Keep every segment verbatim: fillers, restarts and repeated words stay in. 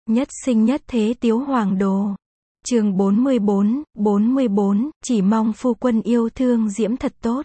Nhất sinh nhất thế Tiếu Hoàng Đồ. Chương bốn mươi bốn, bốn mươi bốn, chỉ mong phu quân yêu thương Diễm thật tốt.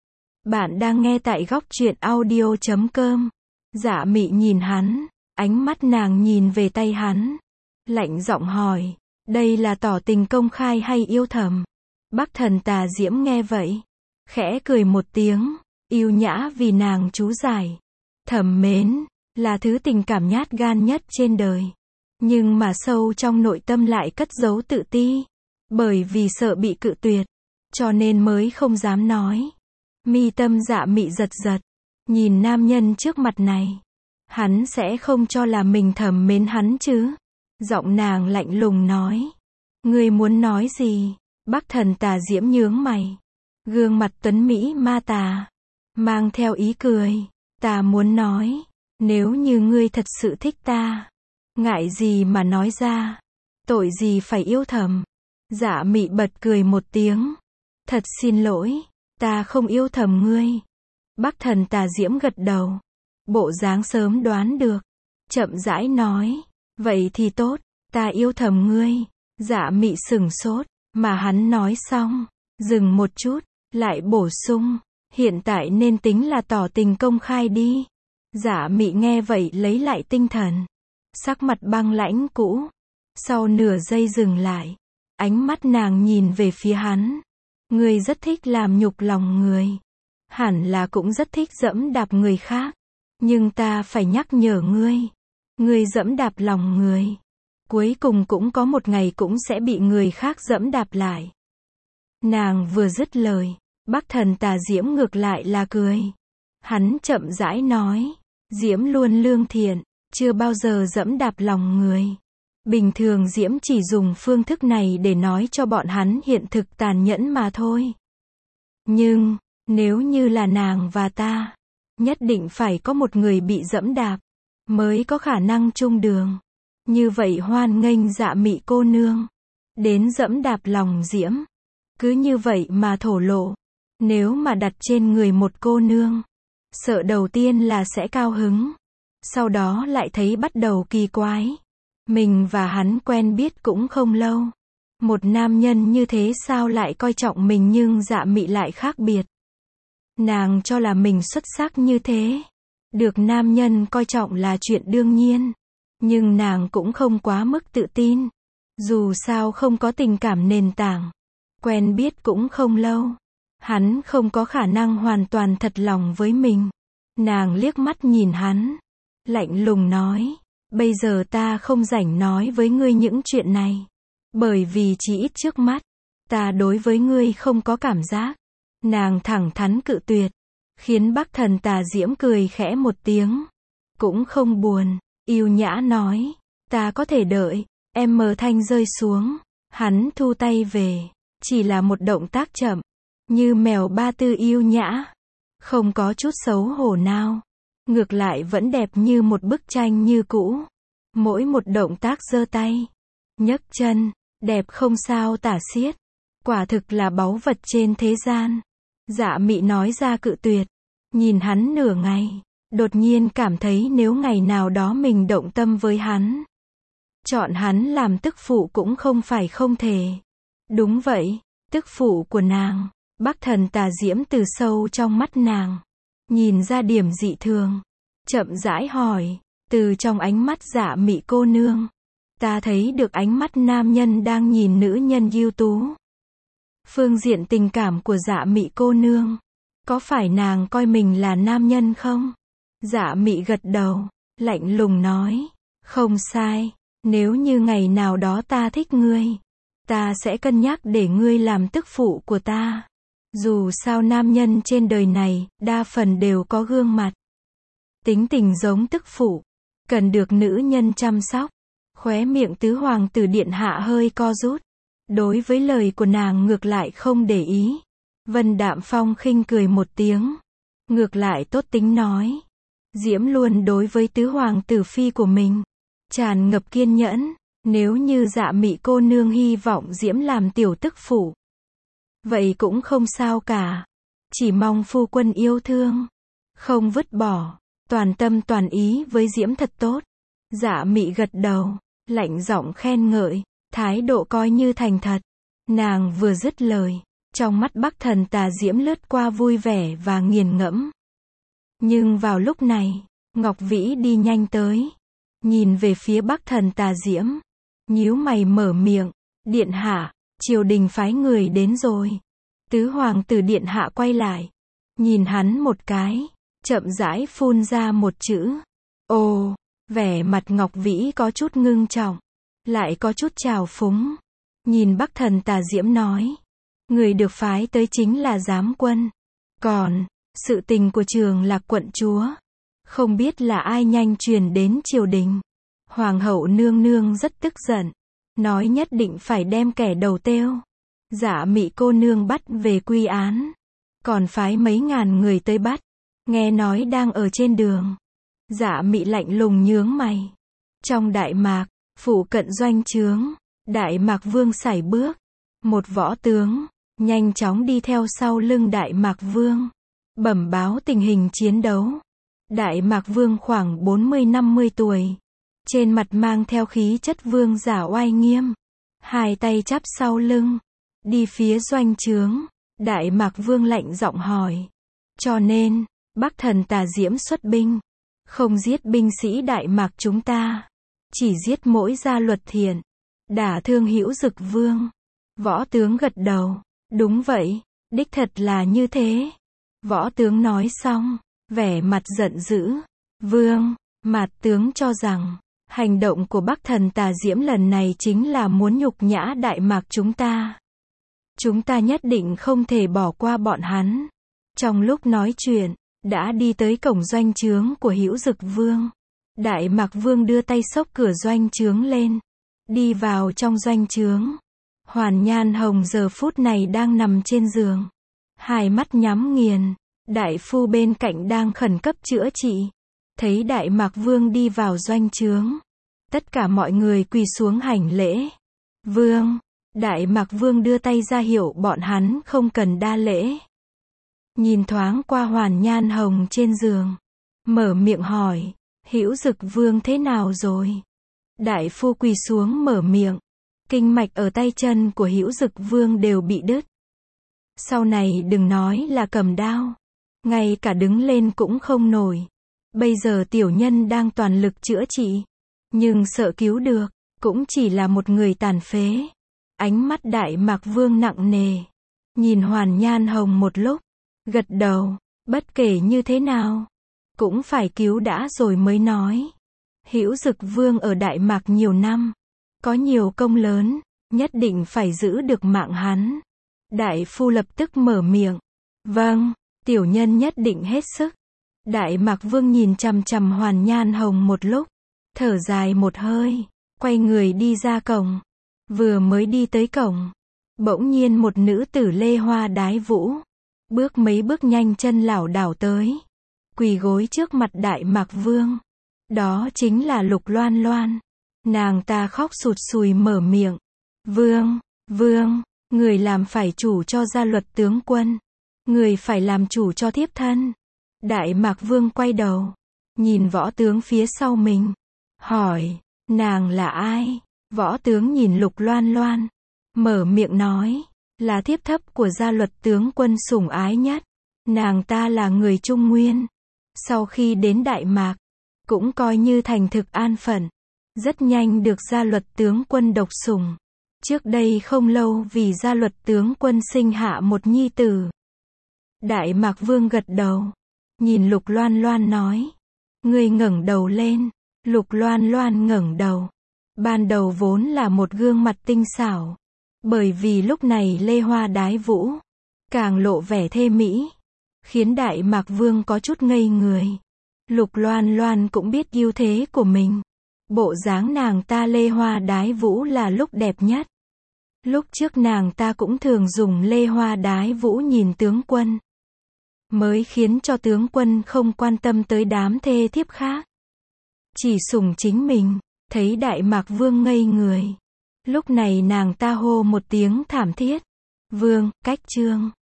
Bạn đang nghe tại góc truyện audio chấm com. Dạ Mị nhìn hắn, ánh mắt nàng nhìn về tay hắn, lạnh giọng hỏi, đây là tỏ tình công khai hay yêu thầm? Bắc Thần Tà Diễm nghe vậy, khẽ cười một tiếng, yêu nhã vì nàng chú giải. Thầm mến, là thứ tình cảm nhát gan nhất trên đời. Nhưng mà sâu trong nội tâm lại cất giấu tự ti. Bởi vì sợ bị cự tuyệt, cho nên mới không dám nói. Mi tâm Dạ Mị giật giật, nhìn nam nhân trước mặt này. Hắn sẽ không cho là mình thầm mến hắn chứ. Giọng nàng lạnh lùng nói. Ngươi muốn nói gì? Bắc Thần Tà Diễm nhướng mày. Gương mặt tuấn Mỹ ma tà, mang theo ý cười. Ta muốn nói, nếu như ngươi thật sự thích ta, ngại gì mà nói ra, tội gì phải yêu thầm. Dạ Mị bật cười một tiếng. Thật xin lỗi, ta không yêu thầm ngươi. Bắc Thần Tà Diễm gật đầu, bộ dáng sớm đoán được, chậm rãi nói, vậy thì tốt, ta yêu thầm ngươi. Dạ Mị sửng sốt, mà hắn nói xong, dừng một chút, lại bổ sung, hiện tại nên tính là tỏ tình công khai đi. Dạ Mị nghe vậy lấy lại tinh thần, sắc mặt băng lãnh cũ. Sau nửa giây dừng lại, ánh mắt nàng nhìn về phía hắn. Ngươi rất thích làm nhục lòng người, hẳn là cũng rất thích dẫm đạp người khác. Nhưng ta phải nhắc nhở ngươi, ngươi dẫm đạp lòng người, cuối cùng cũng có một ngày cũng sẽ bị người khác dẫm đạp lại. Nàng vừa dứt lời, Bắc Thần Tà Diễm ngược lại là cười. Hắn chậm rãi nói, Diễm luôn lương thiện, chưa bao giờ dẫm đạp lòng người. Bình thường Diễm chỉ dùng phương thức này để nói cho bọn hắn hiện thực tàn nhẫn mà thôi. Nhưng, nếu như là nàng và ta, nhất định phải có một người bị dẫm đạp, mới có khả năng chung đường. Như vậy hoan nghênh Dạ Mị cô nương, đến dẫm đạp lòng Diễm. Cứ như vậy mà thổ lộ, nếu mà đặt trên người một cô nương, sợ đầu tiên là sẽ cao hứng, sau đó lại thấy bắt đầu kỳ quái. Mình và hắn quen biết cũng không lâu, một nam nhân như thế sao lại coi trọng mình, nhưng Dạ Mị lại khác biệt. Nàng cho là mình xuất sắc như thế, được nam nhân coi trọng là chuyện đương nhiên. Nhưng nàng cũng không quá mức tự tin. Dù sao không có tình cảm nền tảng, quen biết cũng không lâu, hắn không có khả năng hoàn toàn thật lòng với mình. Nàng liếc mắt nhìn hắn, lạnh lùng nói, bây giờ ta không rảnh nói với ngươi những chuyện này, bởi vì chỉ ít trước mắt, ta đối với ngươi không có cảm giác. Nàng thẳng thắn cự tuyệt, khiến Bắc Thần Tà Diễm cười khẽ một tiếng, cũng không buồn, yêu nhã nói, ta có thể đợi. Em mờ thanh rơi xuống, hắn thu tay về, chỉ là một động tác chậm, như mèo ba tư yêu nhã, không có chút xấu hổ nào, ngược lại vẫn đẹp như một bức tranh như cũ. Mỗi một động tác giơ tay, nhấc chân, đẹp không sao tả xiết, quả thực là báu vật trên thế gian. Dạ Mị nói ra cự tuyệt, nhìn hắn nửa ngày, đột nhiên cảm thấy nếu ngày nào đó mình động tâm với hắn, chọn hắn làm tức phụ cũng không phải không thể. Đúng vậy, tức phụ của nàng. Bắc Thần Tà Diễm từ sâu trong mắt nàng, nhìn ra điểm dị thường, chậm rãi hỏi, từ trong ánh mắt Dạ Mị cô nương, ta thấy được ánh mắt nam nhân đang nhìn nữ nhân ưu tú. Phương diện tình cảm của Dạ Mị cô nương, có phải nàng coi mình là nam nhân không? Dạ Mị gật đầu, lạnh lùng nói, không sai. Nếu như ngày nào đó ta thích ngươi, ta sẽ cân nhắc để ngươi làm tức phụ của ta. Dù sao nam nhân trên đời này, đa phần đều có gương mặt, tính tình giống tức phụ, cần được nữ nhân chăm sóc. Khóe miệng tứ hoàng tử điện hạ hơi co rút. Đối với lời của nàng ngược lại không để ý. Vân Đạm Phong khinh cười một tiếng, ngược lại tốt tính nói, Diễm luôn đối với tứ hoàng tử phi của mình tràn ngập kiên nhẫn. Nếu như Dạ Mị cô nương hy vọng Diễm làm tiểu tức phụ, vậy cũng không sao cả. Chỉ mong phu quân yêu thương, không vứt bỏ, toàn tâm toàn ý với Diễm thật tốt. Dạ Mị gật đầu, lạnh giọng khen ngợi, thái độ coi như thành thật. Nàng vừa dứt lời, trong mắt Bắc Thần Tà Diễm lướt qua vui vẻ và nghiền ngẫm. Nhưng vào lúc này, Ngọc Vĩ đi nhanh tới, nhìn về phía Bắc Thần Tà Diễm, nhíu mày mở miệng, điện hạ, triều đình phái người đến rồi. Tứ hoàng tử điện hạ quay lại, nhìn hắn một cái, chậm rãi phun ra một chữ. Ồ, vẻ mặt Ngọc Vĩ có chút ngưng trọng, lại có chút trào phúng. Nhìn Bắc Thần Tà Diễm nói, người được phái tới chính là giám quân. Còn, sự tình của Trường Lạc quận chúa, không biết là ai nhanh truyền đến triều đình. Hoàng hậu nương nương rất tức giận, nói nhất định phải đem kẻ đầu têu Dạ Mị cô nương bắt về quy án, còn phái mấy ngàn người tới bắt, nghe nói đang ở trên đường. Dạ Mị lạnh lùng nhướng mày. Trong Đại Mạc, phụ cận doanh trướng, Đại Mạc Vương sải bước, một võ tướng nhanh chóng đi theo sau lưng Đại Mạc Vương, bẩm báo tình hình chiến đấu. Đại Mạc Vương khoảng bốn mươi năm mươi tuổi, trên mặt mang theo khí chất vương giả oai nghiêm, hai tay chắp sau lưng, đi phía doanh trướng. Đại Mạc Vương lạnh giọng hỏi, cho nên, Bắc Thần Tà Diễm xuất binh, không giết binh sĩ Đại Mạc chúng ta, chỉ giết mỗi Gia Luật Thiện, đả thương Hữu Dực Vương. Võ tướng gật đầu, đúng vậy, đích thật là như thế. Võ tướng nói xong, vẻ mặt giận dữ. Vương, Mạt tướng cho rằng, hành động của Bắc Thần Tà Diễm lần này chính là muốn nhục nhã Đại Mạc chúng ta. Chúng ta nhất định không thể bỏ qua bọn hắn. Trong lúc nói chuyện, đã đi tới cổng doanh trướng của Hữu Dực Vương. Đại Mạc Vương đưa tay xốc cửa doanh trướng lên, đi vào trong doanh trướng. Hoàn Nhan Hồng giờ phút này đang nằm trên giường, hai mắt nhắm nghiền. Đại phu bên cạnh đang khẩn cấp chữa trị. Thấy Đại Mạc Vương đi vào doanh trướng, tất cả mọi người quỳ xuống hành lễ. Vương, Đại Mạc Vương đưa tay ra hiệu bọn hắn không cần đa lễ. Nhìn thoáng qua Hoàn Nhan Hồng trên giường, mở miệng hỏi, Hữu Dực Vương thế nào rồi? Đại phu quỳ xuống mở miệng, kinh mạch ở tay chân của Hữu Dực Vương đều bị đứt. Sau này đừng nói là cầm đao, ngay cả đứng lên cũng không nổi. Bây giờ tiểu nhân đang toàn lực chữa trị, nhưng sợ cứu được, cũng chỉ là một người tàn phế. Ánh mắt Đại Mạc Vương nặng nề, nhìn Hoàn Nhan Hồng một lúc, gật đầu, bất kể như thế nào, cũng phải cứu đã rồi mới nói. Hữu Dực Vương ở Đại Mạc nhiều năm, có nhiều công lớn, nhất định phải giữ được mạng hắn. Đại phu lập tức mở miệng, vâng, tiểu nhân nhất định hết sức. Đại Mạc Vương nhìn chằm chằm Hoàn Nhan Hồng một lúc, thở dài một hơi, quay người đi ra cổng. Vừa mới đi tới cổng, bỗng nhiên một nữ tử lê hoa đái vũ, bước mấy bước nhanh chân lảo đảo tới, quỳ gối trước mặt Đại Mạc Vương. Đó chính là Lục Loan Loan. Nàng ta khóc sụt sùi mở miệng, Vương, Vương, người làm phải chủ cho Gia Luật tướng quân, người phải làm chủ cho thiếp thân. Đại Mạc Vương quay đầu, nhìn võ tướng phía sau mình, hỏi, nàng là ai? Võ tướng nhìn Lục Loan Loan, mở miệng nói, là thiếp thấp của Gia Luật tướng quân sủng ái nhất. Nàng ta là người Trung Nguyên, sau khi đến Đại Mạc, cũng coi như thành thực an phận, rất nhanh được Gia Luật tướng quân độc sủng. Trước đây không lâu vì Gia Luật tướng quân sinh hạ một nhi tử. Đại Mạc Vương gật đầu, nhìn Lục Loan Loan nói, ngươi ngẩng đầu lên. Lục Loan Loan ngẩng đầu. Ban đầu vốn là một gương mặt tinh xảo, bởi vì lúc này lê hoa đái vũ, càng lộ vẻ thê mỹ, khiến Đại Mạc Vương có chút ngây người. Lục Loan Loan cũng biết ưu thế của mình. Bộ dáng nàng ta lê hoa đái vũ là lúc đẹp nhất. Lúc trước nàng ta cũng thường dùng lê hoa đái vũ nhìn tướng quân, mới khiến cho tướng quân không quan tâm tới đám thê thiếp khác, chỉ sủng chính mình. Thấy Đại Mạc Vương ngây người, lúc này nàng ta hô một tiếng thảm thiết, Vương, cách trương.